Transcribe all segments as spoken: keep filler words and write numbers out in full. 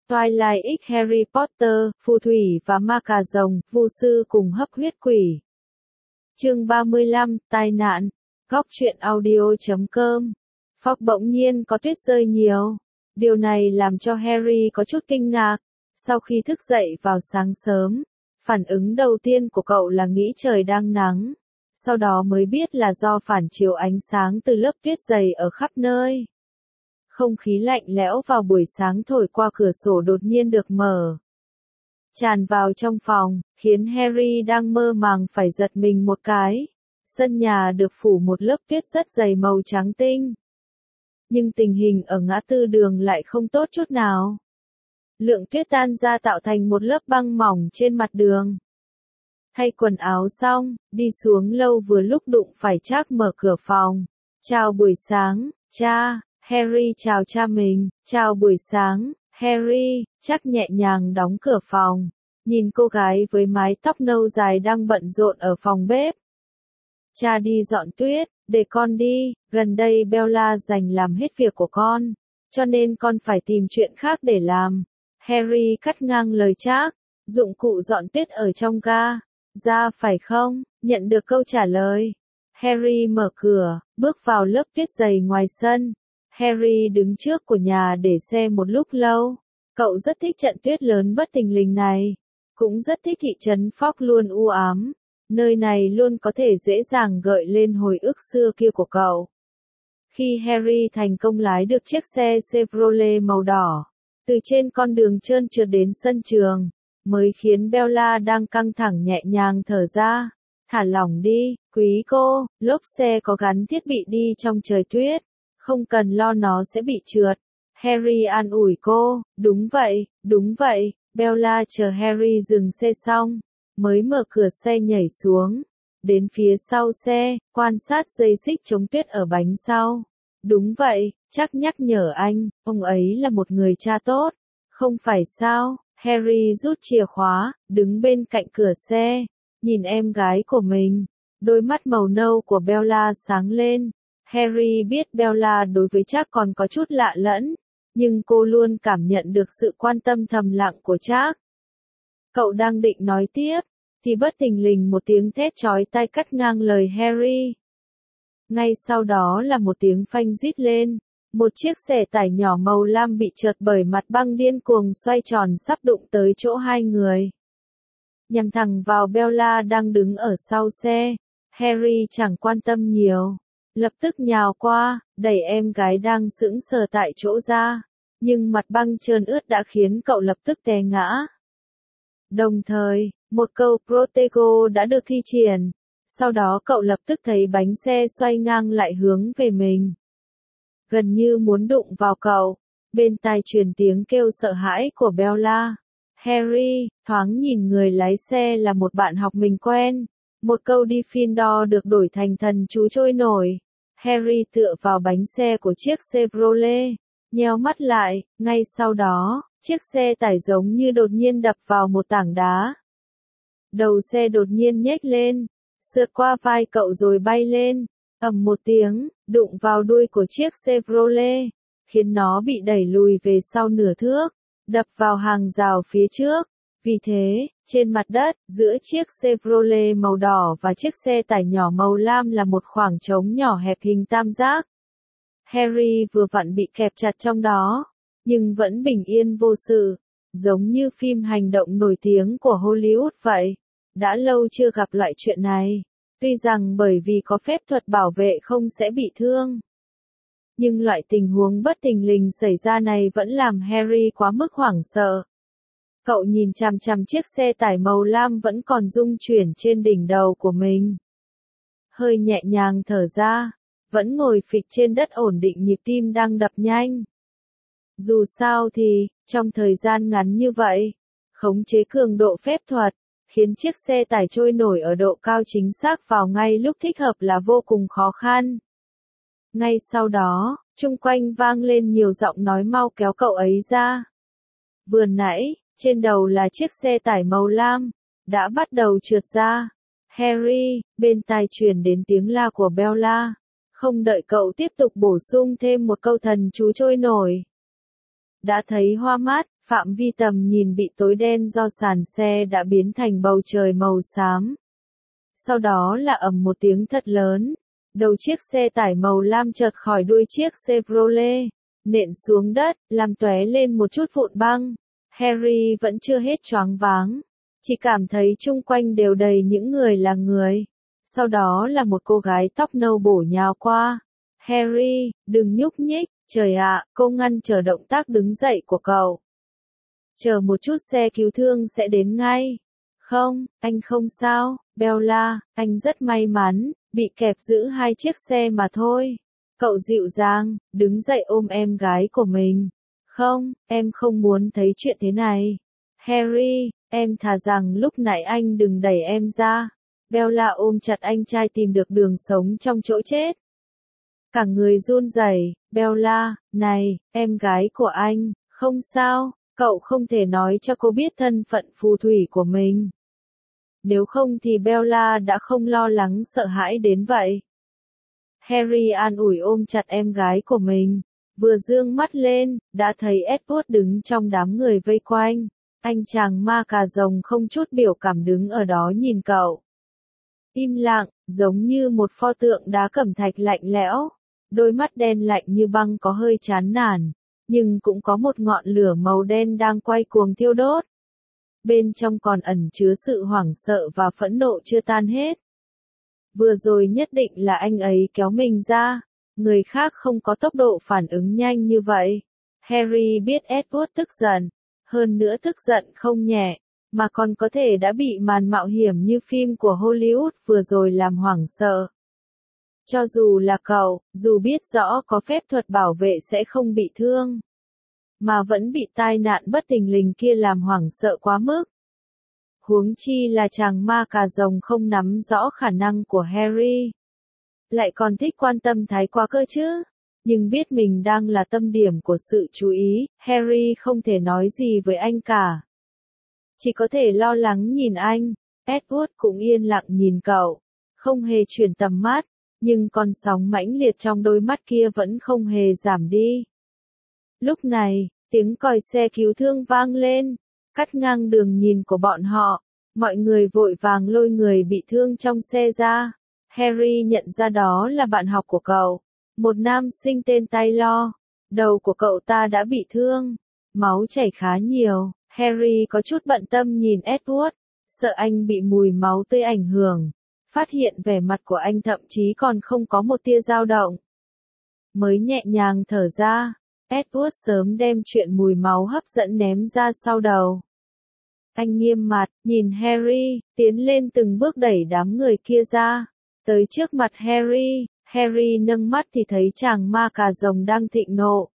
Twilight X Harry Potter, phù thủy và ma cà rồng, vu sư cùng hấp huyết quỷ. Chương ba mươi lăm, tai nạn. Góc truyện audio chấm com. Fogg bỗng nhiên có tuyết rơi nhiều. Điều này làm cho Harry có chút kinh ngạc. Sau khi thức dậy vào sáng sớm, phản ứng đầu tiên của cậu là nghĩ trời đang nắng. Sau đó mới biết là do phản chiếu ánh sáng từ lớp tuyết dày ở khắp nơi. Không khí lạnh lẽo vào buổi sáng thổi qua cửa sổ đột nhiên được mở, tràn vào trong phòng, khiến Harry đang mơ màng phải giật mình một cái. Sân nhà được phủ một lớp tuyết rất dày màu trắng tinh. Nhưng tình hình ở ngã tư đường lại không tốt chút nào. Lượng tuyết tan ra tạo thành một lớp băng mỏng trên mặt đường. Thay quần áo xong, đi xuống lâu vừa lúc đụng phải Trác mở cửa phòng. Chào buổi sáng, cha. Harry chào cha mình. Chào buổi sáng, Harry. Trác nhẹ nhàng đóng cửa phòng, nhìn cô gái với mái tóc nâu dài đang bận rộn ở phòng bếp. Cha đi dọn tuyết, để con đi, gần đây Bella dành làm hết việc của con, cho nên con phải tìm chuyện khác để làm. Harry cắt ngang lời Trác, dụng cụ dọn tuyết ở trong ga, ra phải không? Nhận được câu trả lời. Harry mở cửa, bước vào lớp tuyết dày ngoài sân. Harry đứng trước của nhà để xe một lúc lâu. Cậu rất thích trận tuyết lớn bất thình lình này. Cũng rất thích thị trấn Fogg luôn u ám. Nơi này luôn có thể dễ dàng gợi lên hồi ức xưa kia của cậu. Khi Harry thành công lái được chiếc xe Chevrolet màu đỏ, từ trên con đường trơn trượt đến sân trường, mới khiến Bella đang căng thẳng nhẹ nhàng thở ra. Thả lỏng đi, quý cô, lốp xe có gắn thiết bị đi trong trời tuyết. Không cần lo nó sẽ bị trượt. Harry an ủi cô, đúng vậy, đúng vậy. Bella chờ Harry dừng xe xong, mới mở cửa xe nhảy xuống. Đến phía sau xe, quan sát dây xích chống tuyết ở bánh sau. Đúng vậy, chắc nhắc nhở anh, ông ấy là một người cha tốt. Không phải sao? Harry rút chìa khóa, đứng bên cạnh cửa xe, nhìn em gái của mình. Đôi mắt màu nâu của Bella sáng lên. Harry biết Bella đối với Trác còn có chút lạ lẫm, nhưng cô luôn cảm nhận được sự quan tâm thầm lặng của Trác. Cậu đang định nói tiếp, thì bất thình lình một tiếng thét chói tai cắt ngang lời Harry. Ngay sau đó là một tiếng phanh rít lên, một chiếc xe tải nhỏ màu lam bị trượt bởi mặt băng điên cuồng xoay tròn sắp đụng tới chỗ hai người. Nhằm thẳng vào Bella đang đứng ở sau xe. Harry chẳng quan tâm nhiều, lập tức nhào qua, đẩy em gái đang sững sờ tại chỗ ra, nhưng mặt băng trơn ướt đã khiến cậu lập tức té ngã. Đồng thời, một câu Protego đã được thi triển, sau đó cậu lập tức thấy bánh xe xoay ngang lại hướng về mình. Gần như muốn đụng vào cậu, bên tai truyền tiếng kêu sợ hãi của Bella. Harry thoáng nhìn người lái xe là một bạn học mình quen. Một câu Gryffindor được đổi thành thần chú trôi nổi. Harry tựa vào bánh xe của chiếc Chevrolet, nheo mắt lại, ngay sau đó, chiếc xe tải giống như đột nhiên đập vào một tảng đá. Đầu xe đột nhiên nhếch lên, sượt qua vai cậu rồi bay lên, ầm một tiếng, đụng vào đuôi của chiếc Chevrolet, khiến nó bị đẩy lùi về sau nửa thước, đập vào hàng rào phía trước. Vì thế, trên mặt đất, giữa chiếc Chevrolet màu đỏ và chiếc xe tải nhỏ màu lam là một khoảng trống nhỏ hẹp hình tam giác. Harry vừa vặn bị kẹp chặt trong đó, nhưng vẫn bình yên vô sự, giống như phim hành động nổi tiếng của Hollywood vậy. Đã lâu chưa gặp loại chuyện này, tuy rằng bởi vì có phép thuật bảo vệ không sẽ bị thương. Nhưng loại tình huống bất thình lình xảy ra này vẫn làm Harry quá mức hoảng sợ. Cậu nhìn chằm chằm chiếc xe tải màu lam vẫn còn rung chuyển trên đỉnh đầu của mình. Hơi nhẹ nhàng thở ra, vẫn ngồi phịch trên đất ổn định nhịp tim đang đập nhanh. Dù sao thì, trong thời gian ngắn như vậy, khống chế cường độ phép thuật, khiến chiếc xe tải trôi nổi ở độ cao chính xác vào ngay lúc thích hợp là vô cùng khó khăn. Ngay sau đó, chung quanh vang lên nhiều giọng nói mau kéo cậu ấy ra. Vừa nãy, trên đầu là chiếc xe tải màu lam, đã bắt đầu trượt ra. Harry, bên tai truyền đến tiếng la của Bella. Không đợi cậu tiếp tục bổ sung thêm một câu thần chú trôi nổi. Đã thấy hoa mắt, Phạm vi tầm nhìn bị tối đen do sàn xe đã biến thành bầu trời màu xám. Sau đó là ầm một tiếng thật lớn. Đầu chiếc xe tải màu lam chợt khỏi đuôi chiếc Chevrolet, nện xuống đất, làm tóe lên một chút vụn băng. Harry vẫn chưa hết choáng váng, chỉ cảm thấy chung quanh đều đầy những người là người. Sau đó là một cô gái tóc nâu bổ nhào qua. Harry, đừng nhúc nhích, trời ạ, cô ngăn trở động tác đứng dậy của cậu. Chờ một chút, xe cứu thương sẽ đến ngay. Không, anh không sao, Bella, anh rất may mắn, bị kẹp giữ hai chiếc xe mà thôi. Cậu dịu dàng, đứng dậy ôm em gái của mình. Không, em không muốn thấy chuyện thế này. Harry, em thà rằng lúc nãy anh đừng đẩy em ra. Bella ôm chặt anh trai tìm được đường sống trong chỗ chết. Cả người run rẩy. Bella, này, em gái của anh, không sao, cậu không thể nói cho cô biết thân phận phù thủy của mình. Nếu không thì Bella đã không lo lắng sợ hãi đến vậy. Harry an ủi ôm chặt em gái của mình, vừa dương mắt lên, đã thấy Edward đứng trong đám người vây quanh. Anh chàng ma cà rồng không chút biểu cảm đứng ở đó nhìn cậu. Im lặng, giống như một pho tượng đá cẩm thạch lạnh lẽo. Đôi mắt đen lạnh như băng có hơi chán nản, nhưng cũng có một ngọn lửa màu đen đang quay cuồng thiêu đốt. Bên trong còn ẩn chứa sự hoảng sợ và phẫn nộ chưa tan hết. Vừa rồi nhất định là anh ấy kéo mình ra, người khác không có tốc độ phản ứng nhanh như vậy. Harry biết Edward tức giận, hơn nữa tức giận không nhẹ, mà còn có thể đã bị màn mạo hiểm như phim của Hollywood vừa rồi làm hoảng sợ. Cho dù là cậu, dù biết rõ có phép thuật bảo vệ sẽ không bị thương, mà vẫn bị tai nạn bất thình lình kia làm hoảng sợ quá mức. Huống chi là chàng ma cà rồng không nắm rõ khả năng của Harry. Lại còn thích quan tâm thái quá cơ chứ. Nhưng biết mình đang là tâm điểm của sự chú ý, Harry không thể nói gì với anh cả. Chỉ có thể lo lắng nhìn anh. Edward cũng yên lặng nhìn cậu, không hề chuyển tầm mắt, nhưng con sóng mãnh liệt trong đôi mắt kia vẫn không hề giảm đi. Lúc này, tiếng còi xe cứu thương vang lên, cắt ngang đường nhìn của bọn họ. Mọi người vội vàng lôi người bị thương trong xe ra. Harry nhận ra đó là bạn học của cậu, một nam sinh tên Taylor. Đầu của cậu ta đã bị thương, máu chảy khá nhiều. Harry có chút bận tâm nhìn Edward, sợ anh bị mùi máu tươi ảnh hưởng. Phát hiện vẻ mặt của anh thậm chí còn không có một tia dao động. Mới nhẹ nhàng thở ra, Edward sớm đem chuyện mùi máu hấp dẫn ném ra sau đầu. Anh nghiêm mặt, nhìn Harry, tiến lên từng bước đẩy đám người kia ra. Tới trước mặt Harry, Harry nâng mắt thì thấy chàng ma cà rồng đang thịnh nộ.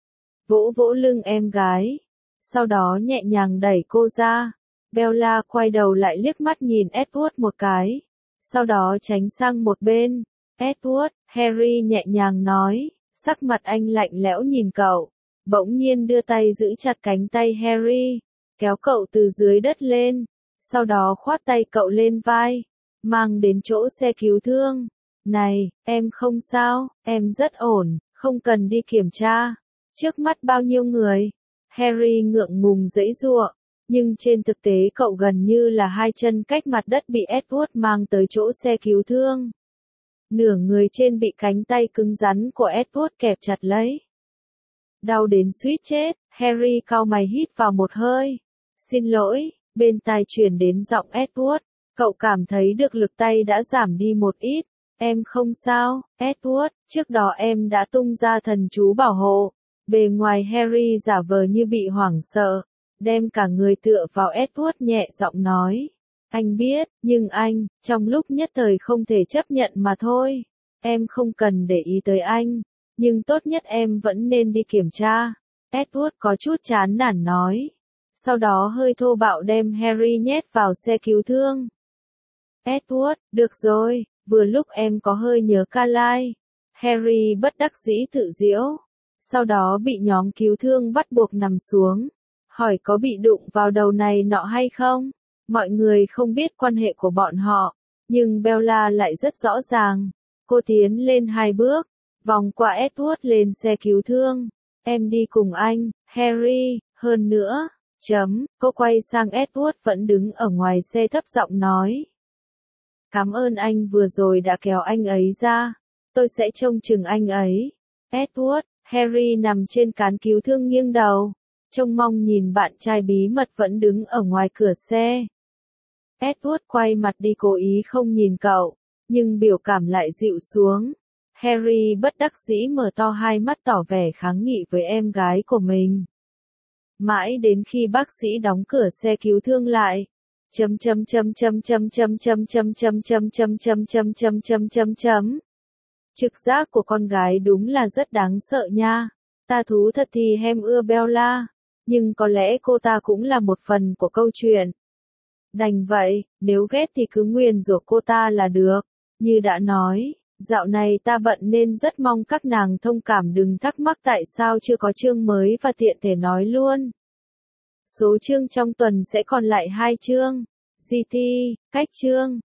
Vỗ vỗ lưng em gái, sau đó nhẹ nhàng đẩy cô ra. Bella quay đầu lại liếc mắt nhìn Edward một cái, sau đó tránh sang một bên. Edward, Harry nhẹ nhàng nói, sắc mặt anh lạnh lẽo nhìn cậu, bỗng nhiên đưa tay giữ chặt cánh tay Harry, kéo cậu từ dưới đất lên, sau đó khoát tay cậu lên vai, mang đến chỗ xe cứu thương. Này, em không sao, em rất ổn, không cần đi kiểm tra. Trước mắt bao nhiêu người? Harry ngượng ngùng giãy giụa, nhưng trên thực tế cậu gần như là hai chân cách mặt đất bị Edward mang tới chỗ xe cứu thương. Nửa người trên bị cánh tay cứng rắn của Edward kẹp chặt lấy. Đau đến suýt chết, Harry cau mày hít vào một hơi. Xin lỗi, bên tai truyền đến giọng Edward, cậu cảm thấy được lực tay đã giảm đi một ít. Em không sao, Edward, trước đó em đã tung ra thần chú bảo hộ. Bề ngoài Harry giả vờ như bị hoảng sợ, đem cả người tựa vào Edward nhẹ giọng nói. Anh biết, nhưng anh, trong lúc nhất thời không thể chấp nhận mà thôi. Em không cần để ý tới anh, nhưng tốt nhất em vẫn nên đi kiểm tra. Edward có chút chán nản nói. Sau đó hơi thô bạo đem Harry nhét vào xe cứu thương. Edward, được rồi, vừa lúc em có hơi nhớ Carlisle. Harry bất đắc dĩ tự giễu. Sau đó bị nhóm cứu thương bắt buộc nằm xuống. Hỏi có bị đụng vào đầu này nọ hay không? Mọi người không biết quan hệ của bọn họ, nhưng Bella lại rất rõ ràng. Cô tiến lên hai bước, vòng qua Edward lên xe cứu thương. Em đi cùng anh, Harry, Hơn nữa, chấm, cô quay sang Edward vẫn đứng ở ngoài xe thấp giọng nói. Cảm ơn anh vừa rồi đã kéo anh ấy ra. Tôi sẽ trông chừng anh ấy. Edward, Harry nằm trên cán cứu thương nghiêng đầu, trông mong nhìn bạn trai bí mật vẫn đứng ở ngoài cửa xe. Edward quay mặt đi cố ý không nhìn cậu, nhưng biểu cảm lại dịu xuống. Harry bất đắc dĩ mở to hai mắt tỏ vẻ kháng nghị với em gái của mình. Mãi đến khi bác sĩ đóng cửa xe cứu thương lại. Chấm chấm chấm chấm chấm chấm chấm chấm chấm chấm chấm chấm chấm chấm chấm chấm chấm. Trực giác của con gái đúng là rất đáng sợ nha. Ta thú thật thì em ưa Bella, nhưng có lẽ cô ta cũng là một phần của câu chuyện. Đành vậy, nếu ghét thì cứ nguyền rủa cô ta là được. Như đã nói, dạo này ta bận nên rất mong các nàng thông cảm đừng thắc mắc tại sao chưa có chương mới và tiện thể nói luôn. Số chương trong tuần sẽ còn lại hai chương. giê tê, cách chương.